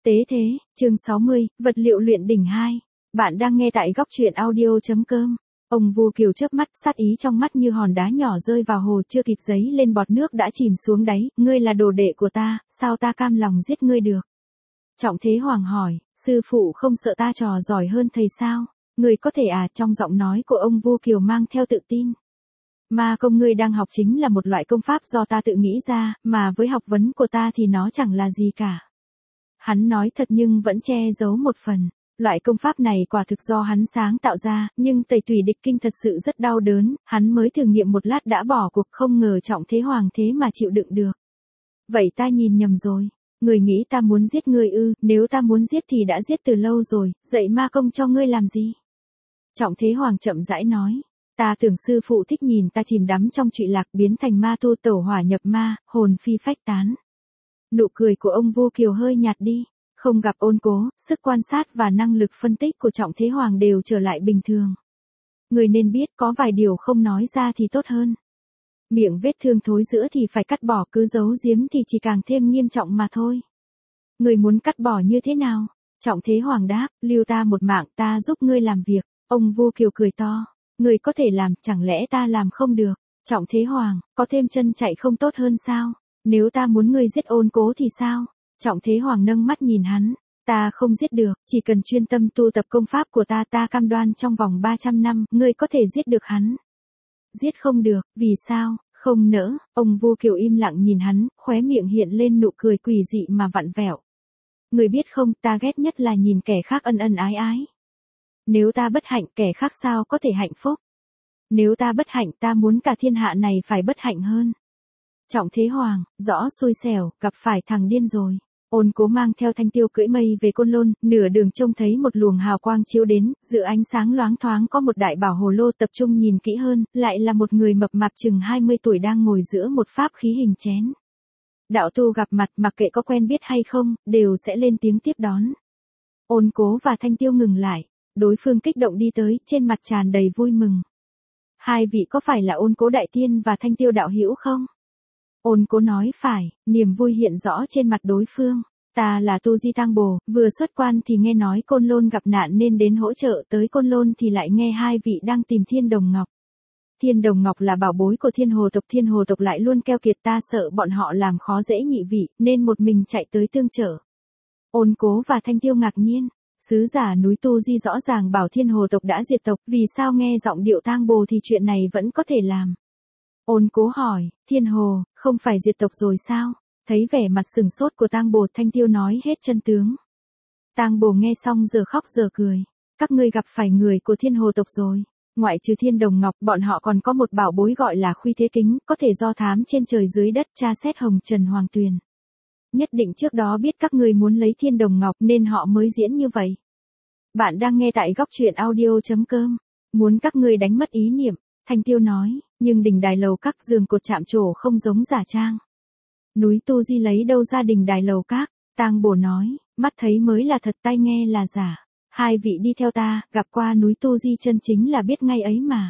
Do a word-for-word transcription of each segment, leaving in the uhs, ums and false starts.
Tế thế, chương sáu mươi, vật liệu luyện đỉnh hai. Bạn đang nghe tại góc truyện audio.com. Ông Vu Kiều chớp mắt, sát ý trong mắt như hòn đá nhỏ rơi vào hồ, chưa kịp giấy lên bọt nước đã chìm xuống đáy. Ngươi là đồ đệ của ta, sao ta cam lòng giết ngươi được? Trọng Thế Hoàng hỏi, sư phụ không sợ ta trò giỏi hơn thầy sao? Ngươi có thể à? Trong giọng nói của ông Vu Kiều mang theo tự tin. Ma công ngươi đang học chính là một loại công pháp do ta tự nghĩ ra, mà với học vấn của ta thì nó chẳng là gì cả. Hắn nói thật nhưng vẫn che giấu một phần. Loại công pháp này quả thực do hắn sáng tạo ra, nhưng tẩy tủy địch kinh thật sự rất đau đớn, hắn mới thử nghiệm một lát đã bỏ cuộc, không ngờ Trọng Thế Hoàng thế mà chịu đựng được. Vậy ta nhìn nhầm rồi. Người nghĩ ta muốn giết ngươi ư? Nếu ta muốn giết thì đã giết từ lâu rồi, dạy ma công cho ngươi làm gì? Trọng Thế Hoàng chậm rãi nói. Ta tưởng sư phụ thích nhìn ta chìm đắm trong trụy lạc, biến thành ma tu tẩu hỏa nhập ma, hồn phi phách tán. Nụ cười của ông Vu Kiều hơi nhạt đi. Không gặp Ôn Cố, sức quan sát và năng lực phân tích của Trọng Thế Hoàng đều trở lại bình thường. Người nên biết có vài điều không nói ra thì tốt hơn. Miệng vết thương thối rữa thì phải cắt bỏ, cứ giấu giếm thì chỉ càng thêm nghiêm trọng mà thôi. Người muốn cắt bỏ như thế nào? Trọng Thế Hoàng đáp, lưu ta một mạng, ta giúp ngươi làm việc. Ông Vu Kiều cười to. Người có thể làm, chẳng lẽ ta làm không được? Trọng Thế Hoàng, có thêm chân chạy không tốt hơn sao? Nếu ta muốn ngươi giết Ôn Cố thì sao? Trọng Thế Hoàng nâng mắt nhìn hắn. Ta không giết được, chỉ cần chuyên tâm tu tập công pháp của ta, ta cam đoan trong vòng ba trăm năm, ngươi có thể giết được hắn. Giết không được, vì sao? Không nỡ. Ông Vu Kiều im lặng nhìn hắn, khóe miệng hiện lên nụ cười quỷ dị mà vặn vẹo. Ngươi biết không, ta ghét nhất là nhìn kẻ khác ân ân ái ái. Nếu ta bất hạnh, kẻ khác sao có thể hạnh phúc? Nếu ta bất hạnh, ta muốn cả thiên hạ này phải bất hạnh hơn. Trọng Thế Hoàng, rõ xui xẻo, gặp phải thằng điên rồi. Ôn Cố mang theo Thanh Tiêu cưỡi mây về Côn Lôn, nửa đường trông thấy một luồng hào quang chiếu đến, giữa ánh sáng loáng thoáng có một đại bảo hồ lô, tập trung nhìn kỹ hơn, lại là một người mập mạp chừng hai mươi tuổi đang ngồi giữa một pháp khí hình chén. Đạo tu gặp mặt, mặc kệ có quen biết hay không, đều sẽ lên tiếng tiếp đón. Ôn Cố và Thanh Tiêu ngừng lại, đối phương kích động đi tới, trên mặt tràn đầy vui mừng. Hai vị có phải là Ôn Cố đại tiên và Thanh Tiêu đạo hữu không? Ôn Cố nói phải, niềm vui hiện rõ trên mặt đối phương. Ta là Tu Di Tang Bồ, vừa xuất quan thì nghe nói Côn Lôn gặp nạn nên đến hỗ trợ, tới Côn Lôn thì lại nghe hai vị đang tìm Thiên Đồng Ngọc. Thiên Đồng Ngọc là bảo bối của Thiên Hồ tộc, Thiên Hồ tộc lại luôn keo kiệt, ta sợ bọn họ làm khó dễ nhị vị, nên một mình chạy tới tương trợ. Ôn Cố và Thanh Tiêu ngạc nhiên, sứ giả núi Tu Di rõ ràng bảo Thiên Hồ tộc đã diệt tộc, vì sao nghe giọng điệu Tang Bồ thì chuyện này vẫn có thể làm? Ôn Cố hỏi, Thiên Hồ, không phải diệt tộc rồi sao? Thấy vẻ mặt sừng sốt của Tang Bồ, Thanh Tiêu nói hết chân tướng. Tang Bồ nghe xong giờ khóc giờ cười. Các ngươi gặp phải người của Thiên Hồ tộc rồi. Ngoại trừ Thiên Đồng Ngọc, bọn họ còn có một bảo bối gọi là Khuy Thế Kính, có thể do thám trên trời dưới đất tra xét hồng trần hoàng tuyền. Nhất định trước đó biết các ngươi muốn lấy Thiên Đồng Ngọc nên họ mới diễn như vậy. Bạn đang nghe tại góc truyện audio.com. Muốn các ngươi đánh mất ý niệm, Thanh Tiêu nói, nhưng đỉnh đài lầu các giường cột chạm trổ không giống giả trang. Núi Tu Di lấy đâu ra đỉnh đài lầu các? Tang Bồ nói, mắt thấy mới là thật, tai nghe là giả. Hai vị đi theo ta, gặp qua núi Tu Di chân chính là biết ngay ấy mà.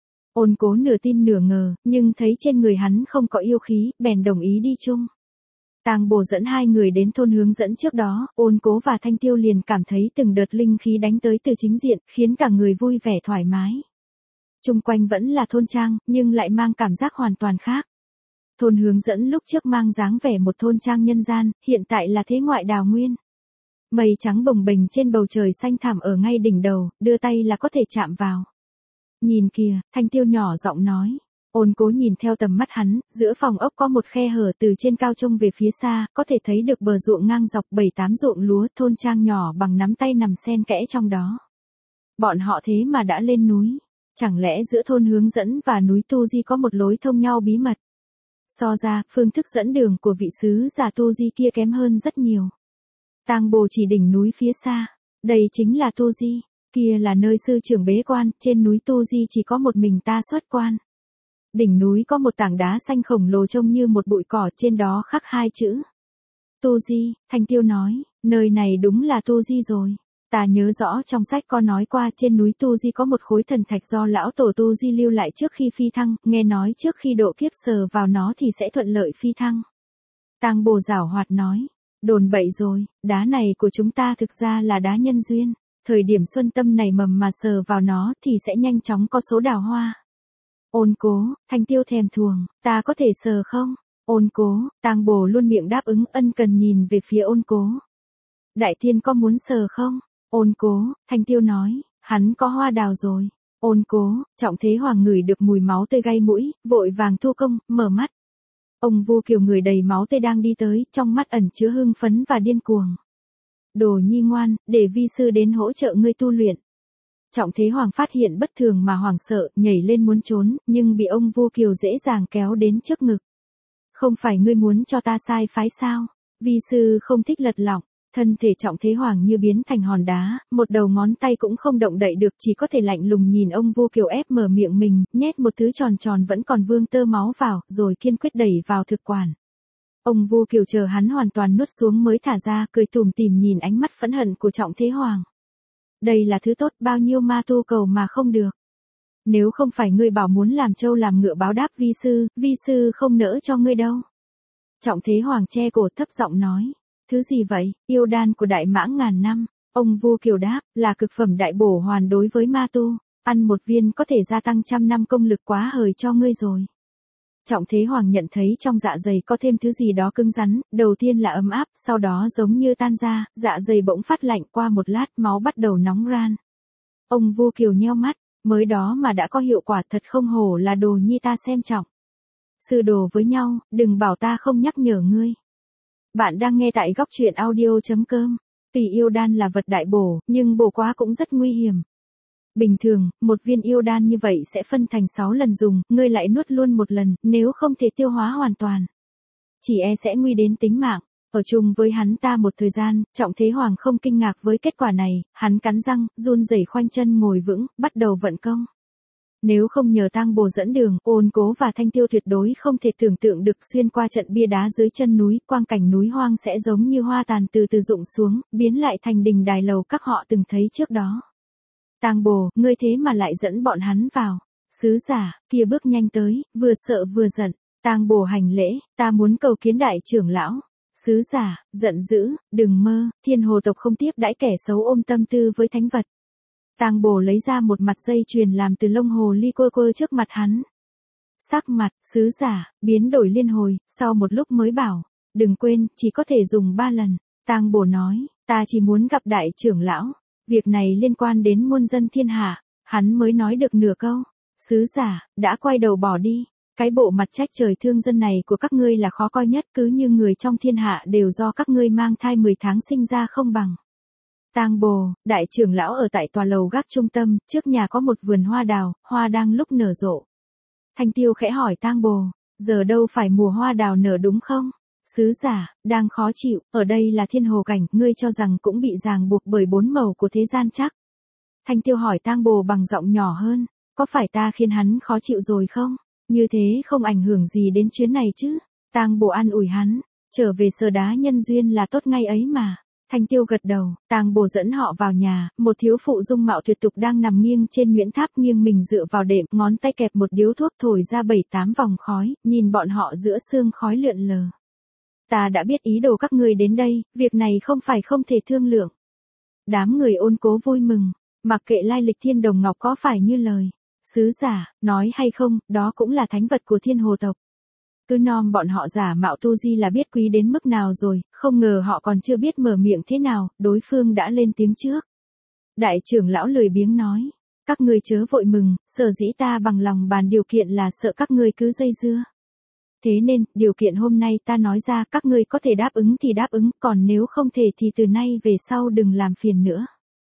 Ôn Cố nửa tin nửa ngờ, nhưng thấy trên người hắn không có yêu khí, bèn đồng ý đi chung. Tang Bồ dẫn hai người đến thôn hướng dẫn trước đó, Ôn Cố và Thanh Tiêu liền cảm thấy từng đợt linh khí đánh tới từ chính diện, khiến cả người vui vẻ thoải mái. Chung quanh vẫn là thôn trang, nhưng lại mang cảm giác hoàn toàn khác. Thôn hướng dẫn lúc trước mang dáng vẻ một thôn trang nhân gian, hiện tại là thế ngoại đào nguyên. Mây trắng bồng bềnh trên bầu trời xanh thẳm ở ngay đỉnh đầu, đưa tay là có thể chạm vào. Nhìn kìa, Thanh Tiêu nhỏ giọng nói. Ôn Cố nhìn theo tầm mắt hắn, giữa phòng ốc có một khe hở, từ trên cao trông về phía xa, có thể thấy được bờ ruộng ngang dọc bảy tám ruộng lúa, thôn trang nhỏ bằng nắm tay nằm xen kẽ trong đó. Bọn họ thế mà đã lên núi. Chẳng lẽ giữa thôn hướng dẫn và núi Tu Di có một lối thông nhau bí mật? So ra, phương thức dẫn đường của vị sứ giả Tu Di kia kém hơn rất nhiều. Tang Bồ chỉ đỉnh núi phía xa. Đây chính là Tu Di. Kia là nơi sư trưởng bế quan, trên núi Tu Di chỉ có một mình ta xuất quan. Đỉnh núi có một tảng đá xanh khổng lồ trông như một bụi cỏ, trên đó khắc hai chữ. Tu Di. Thanh Tiêu nói, nơi này đúng là Tu Di rồi. Ta nhớ rõ trong sách có nói qua, trên núi Tu Di có một khối thần thạch do lão tổ Tu Di lưu lại trước khi phi thăng, nghe nói trước khi độ kiếp sờ vào nó thì sẽ thuận lợi phi thăng. Tang Bồ giảo hoạt nói, Đồn bậy rồi, đá này của chúng ta thực ra là đá nhân duyên. Thời điểm xuân tâm này mầm mà sờ vào nó thì sẽ nhanh chóng có số đào hoa. Ôn Cố, Thanh Tiêu thèm thuồng, ta có thể sờ không? Ôn Cố, Tang Bồ luôn miệng đáp ứng ân cần nhìn về phía Ôn Cố. Đại Thiên có muốn sờ không? Ôn Cố, Thanh Tiêu nói, hắn có hoa đào rồi. Ôn Cố, Trọng Thế Hoàng ngửi được mùi máu tươi gây mũi, vội vàng thu công, mở mắt. Ông Vu Kiều người đầy máu tươi đang đi tới, trong mắt ẩn chứa hưng phấn và điên cuồng. Đồ nhi ngoan, để vi sư đến hỗ trợ ngươi tu luyện. Trọng Thế Hoàng phát hiện bất thường mà hoảng sợ, nhảy lên muốn trốn, nhưng bị ông Vu Kiều dễ dàng kéo đến trước ngực. Không phải ngươi muốn cho ta sai phái sao? Vi sư không thích lật lọng. Thân thể Trọng Thế Hoàng như biến thành hòn đá, một đầu ngón tay cũng không động đậy được, chỉ có thể lạnh lùng nhìn ông Vu Kiều ép mở miệng mình, nhét một thứ tròn tròn vẫn còn vương tơ máu vào, rồi kiên quyết đẩy vào thực quản. Ông Vu Kiều chờ hắn hoàn toàn nuốt xuống mới thả ra, cười tủm tỉm nhìn ánh mắt phẫn hận của Trọng Thế Hoàng. Đây là thứ tốt, bao nhiêu ma tu cầu mà không được. Nếu không phải ngươi bảo muốn làm trâu làm ngựa báo đáp vi sư, vi sư không nỡ cho ngươi đâu. Trọng Thế Hoàng che cổ thấp giọng nói. Thứ gì vậy? Yêu đan của đại mãng ngàn năm. Ông Vu Kiều đáp, là cực phẩm đại bổ hoàn đối với ma tu. Ăn một viên có thể gia tăng trăm năm công lực, quá hời cho ngươi rồi. Trọng Thế Hoàng nhận thấy trong dạ dày có thêm thứ gì đó cứng rắn, đầu tiên là ấm áp, sau đó giống như tan ra, dạ dày bỗng phát lạnh, qua một lát máu bắt đầu nóng ran. Ông Vu Kiều nheo mắt, mới đó mà đã có hiệu quả, thật không hổ là đồ nhi ta xem trọng. Sư đồ với nhau, đừng bảo ta không nhắc nhở ngươi. Bạn đang nghe tại góc truyện audio chấm com. Tuy yêu đan là vật đại bổ, nhưng bổ quá cũng rất nguy hiểm. Bình thường, một viên yêu đan như vậy sẽ phân thành sáu lần dùng, ngươi lại nuốt luôn một lần, nếu không thể tiêu hóa hoàn toàn. Chỉ e sẽ nguy đến tính mạng. Ở chung với hắn ta một thời gian, Trọng Thế Hoàng không kinh ngạc với kết quả này, hắn cắn răng, run rẩy khoanh chân ngồi vững, bắt đầu vận công. Nếu không nhờ Tang Bồ dẫn đường, Ôn Cố và Thanh Tiêu tuyệt đối không thể tưởng tượng được xuyên qua trận bia đá dưới chân núi, quang cảnh núi hoang sẽ giống như hoa tàn từ từ rụng xuống, biến lại thành đình đài lầu các họ từng thấy trước đó. Tang Bồ, ngươi thế mà lại dẫn bọn hắn vào. Sứ giả, kia bước nhanh tới, vừa sợ vừa giận. Tang Bồ hành lễ, ta muốn cầu kiến đại trưởng lão. Sứ giả, giận dữ, đừng mơ, Thiên Hồ tộc không tiếp đãi kẻ xấu ôm tâm tư với thánh vật. Tang Bồ lấy ra một mặt dây chuyền làm từ lông hồ ly quơ quơ trước mặt hắn. Sắc mặt, sứ giả, biến đổi liên hồi, sau một lúc mới bảo, đừng quên, chỉ có thể dùng ba lần. Tang Bồ nói, ta chỉ muốn gặp đại trưởng lão, việc này liên quan đến muôn dân thiên hạ. Hắn mới nói được nửa câu, sứ giả, đã quay đầu bỏ đi. Cái bộ mặt trách trời thương dân này của các ngươi là khó coi nhất, cứ như người trong thiên hạ đều do các ngươi mang thai mười tháng sinh ra không bằng. Tang Bồ, đại trưởng lão ở tại tòa lầu gác trung tâm, trước nhà có một vườn hoa đào, hoa đang lúc nở rộ. Thanh Tiêu khẽ hỏi Tang Bồ, giờ đâu phải mùa hoa đào nở đúng không? Sứ giả, đang khó chịu, ở đây là Thiên Hồ cảnh, ngươi cho rằng cũng bị ràng buộc bởi bốn màu của thế gian chắc. Thanh Tiêu hỏi Tang Bồ bằng giọng nhỏ hơn, có phải ta khiến hắn khó chịu rồi không? Như thế không ảnh hưởng gì đến chuyến này chứ? Tang Bồ an ủi hắn, trở về sờ đá nhân duyên là tốt ngay ấy mà. Thanh Tiêu gật đầu, Tang Bồ dẫn họ vào nhà, một thiếu phụ dung mạo tuyệt tục đang nằm nghiêng trên nhuyễn tháp, nghiêng mình dựa vào đệm, ngón tay kẹp một điếu thuốc thổi ra bảy tám vòng khói, nhìn bọn họ giữa sương khói lượn lờ. Ta đã biết ý đồ các ngươi đến đây, việc này không phải không thể thương lượng. Đám người Ôn Cố vui mừng, mặc kệ lai lịch Thiên Đồng Ngọc có phải như lời sứ giả nói hay không, đó cũng là thánh vật của Thiên Hồ tộc. Cứ nom bọn họ giả mạo tu di là biết quý đến mức nào rồi, không ngờ họ còn chưa biết mở miệng thế nào, đối phương đã lên tiếng trước. Đại trưởng lão lười biếng nói, các ngươi chớ vội mừng, sở dĩ ta bằng lòng bàn điều kiện là sợ các ngươi cứ dây dưa. Thế nên, điều kiện hôm nay ta nói ra, các ngươi có thể đáp ứng thì đáp ứng, còn nếu không thể thì từ nay về sau đừng làm phiền nữa.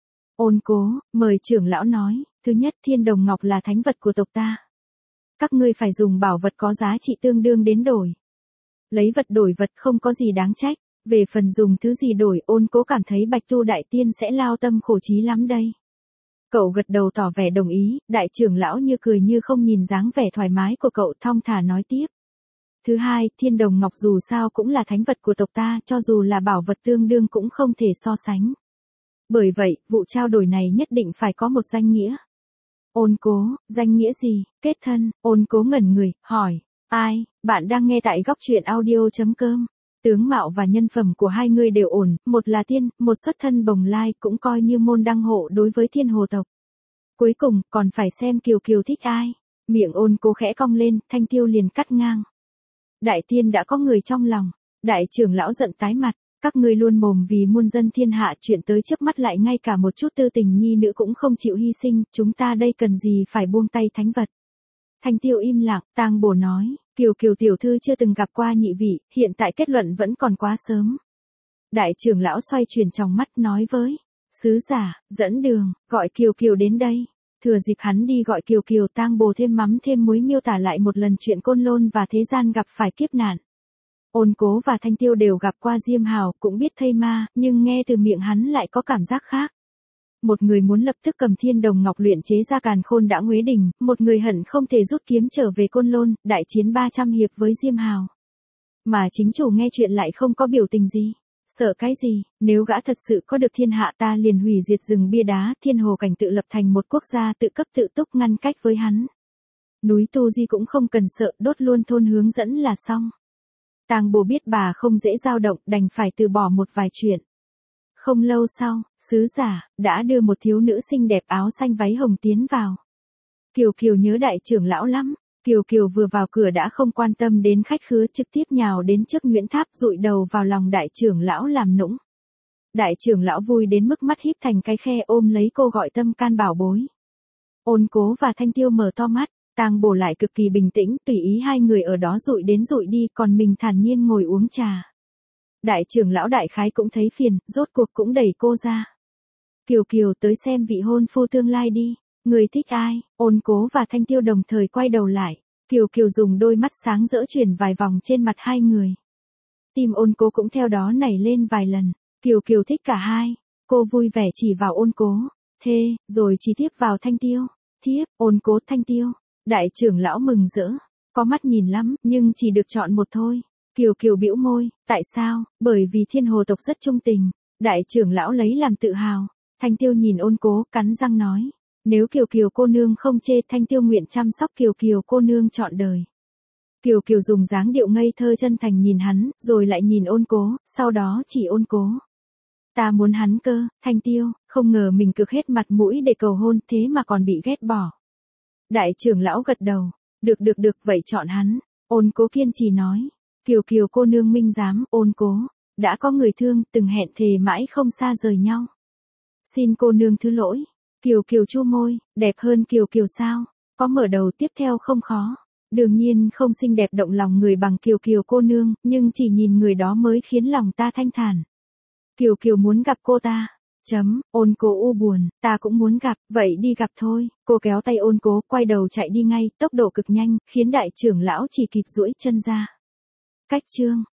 Ôn Cố, mời trưởng lão nói, thứ nhất, Thiên Đồng Ngọc là thánh vật của tộc ta. Các ngươi phải dùng bảo vật có giá trị tương đương đến đổi. Lấy vật đổi vật không có gì đáng trách, về phần dùng thứ gì đổi, Ôn Cố cảm thấy Bạch Tu đại tiên sẽ lao tâm khổ trí lắm đây. Cậu gật đầu tỏ vẻ đồng ý, đại trưởng lão như cười như không nhìn dáng vẻ thoải mái của cậu, thong thả nói tiếp. Thứ hai, Thiên Đồng Ngọc dù sao cũng là thánh vật của tộc ta, cho dù là bảo vật tương đương cũng không thể so sánh. Bởi vậy, vụ trao đổi này nhất định phải có một danh nghĩa. Ôn Cố, danh nghĩa gì? Kết thân. Ôn Cố ngẩn người, hỏi, ai? Bạn đang nghe tại góc truyện audio chấm com. Tướng mạo và nhân phẩm của hai người đều ổn, một là tiên, một xuất thân bồng lai cũng coi như môn đăng hộ đối với thiên hồ tộc. Cuối cùng, còn phải xem Kiều Kiều thích ai. Miệng Ôn Cố khẽ cong lên, Thanh Tiêu liền cắt ngang. Đại tiên đã có người trong lòng. Đại trưởng lão giận tái mặt, các ngươi luôn mồm vì muôn dân thiên hạ, chuyện tới trước mắt lại ngay cả một chút tư tình nhi nữ cũng không chịu hy sinh, chúng ta đây cần gì phải buông tay thánh vật. Thanh Tiêu im lặng, Tang Bổ nói, Kiều Kiều tiểu thư chưa từng gặp qua nhị vị, hiện tại kết luận vẫn còn quá sớm. Đại trưởng lão xoay chuyển tròng mắt nói với sứ giả, dẫn đường, gọi Kiều Kiều đến đây. Thừa dịp hắn đi gọi Kiều Kiều, Tang Bổ thêm mắm thêm muối miêu tả lại một lần chuyện Côn Lôn và thế gian gặp phải kiếp nạn. Ôn Cố và Thanh Tiêu đều gặp qua Diêm Hào, cũng biết thây ma, nhưng nghe từ miệng hắn lại có cảm giác khác. Một người muốn lập tức cầm thiên đồng ngọc luyện chế ra càn khôn đã nguế đỉnh, một người hận không thể rút kiếm trở về Côn Lôn, đại chiến ba trăm hiệp với Diêm Hào. Mà chính chủ nghe chuyện lại không có biểu tình gì. Sợ cái gì, nếu gã thật sự có được thiên hạ ta liền hủy diệt rừng bia đá, thiên hồ cảnh tự lập thành một quốc gia tự cấp tự túc ngăn cách với hắn. Núi Tu Di cũng không cần sợ, đốt luôn thôn hướng dẫn là xong. Tang Bổ biết bà không dễ dao động, đành phải từ bỏ một vài chuyện. Không lâu sau, sứ giả đã đưa một thiếu nữ xinh đẹp áo xanh váy hồng tiến vào. Kiều Kiều nhớ đại trưởng lão lắm. Kiều Kiều vừa vào cửa đã không quan tâm đến khách khứa, trực tiếp nhào đến trước Nguyễn Tháp, dụi đầu vào lòng đại trưởng lão làm nũng. Đại trưởng lão vui đến mức mắt híp thành cái khe, ôm lấy cô gọi tâm can bảo bối. Ôn Cố và Thanh Tiêu mở to mắt, Tang Bổ lại cực kỳ bình tĩnh, tùy ý hai người ở đó dụi đến dụi đi, còn mình thản nhiên ngồi uống trà. Đại trưởng lão đại khái cũng thấy phiền, rốt cuộc cũng đẩy cô ra. Kiều Kiều, tới xem vị hôn phu tương lai đi. Người thích ai? Ôn Cố và Thanh Tiêu đồng thời quay đầu lại. Kiều Kiều dùng đôi mắt sáng rỡ chuyển vài vòng trên mặt hai người. Tim Ôn Cố cũng theo đó nảy lên vài lần. Kiều Kiều thích cả hai. Cô vui vẻ chỉ vào Ôn Cố. Thê, rồi chỉ tiếp vào Thanh Tiêu. Thiếp, Ôn Cố, Thanh Tiêu. Đại trưởng lão mừng rỡ. Có mắt nhìn lắm, nhưng chỉ được chọn một thôi. Kiều Kiều bĩu môi. Tại sao? Bởi vì thiên hồ tộc rất trung tình. Đại trưởng lão lấy làm tự hào. Thanh Tiêu nhìn Ôn Cố, cắn răng nói. Nếu Kiều Kiều cô nương không chê, Thanh Tiêu nguyện chăm sóc Kiều Kiều cô nương trọn đời. Kiều Kiều dùng dáng điệu ngây thơ chân thành nhìn hắn, rồi lại nhìn Ôn Cố, sau đó chỉ Ôn Cố. Ta muốn hắn cơ, Thanh Tiêu, không ngờ mình cực hết mặt mũi để cầu hôn, thế mà còn bị ghét bỏ. Đại trưởng lão gật đầu, được được được, vậy chọn hắn. Ôn Cố kiên trì nói, Kiều Kiều cô nương minh giám. Ôn Cố, đã có người thương, từng hẹn thề mãi không xa rời nhau. Xin cô nương thứ lỗi. Kiều Kiều chu môi, đẹp hơn Kiều Kiều sao? Có mở đầu tiếp theo không khó. Đương nhiên không xinh đẹp động lòng người bằng Kiều Kiều cô nương, nhưng chỉ nhìn người đó mới khiến lòng ta thanh thản. Kiều Kiều muốn gặp cô ta. Chấm, Ôn Cố u buồn, ta cũng muốn gặp, vậy đi gặp thôi. Cô kéo tay Ôn Cố, quay đầu chạy đi ngay, tốc độ cực nhanh, khiến đại trưởng lão chỉ kịp duỗi chân ra. Cách chương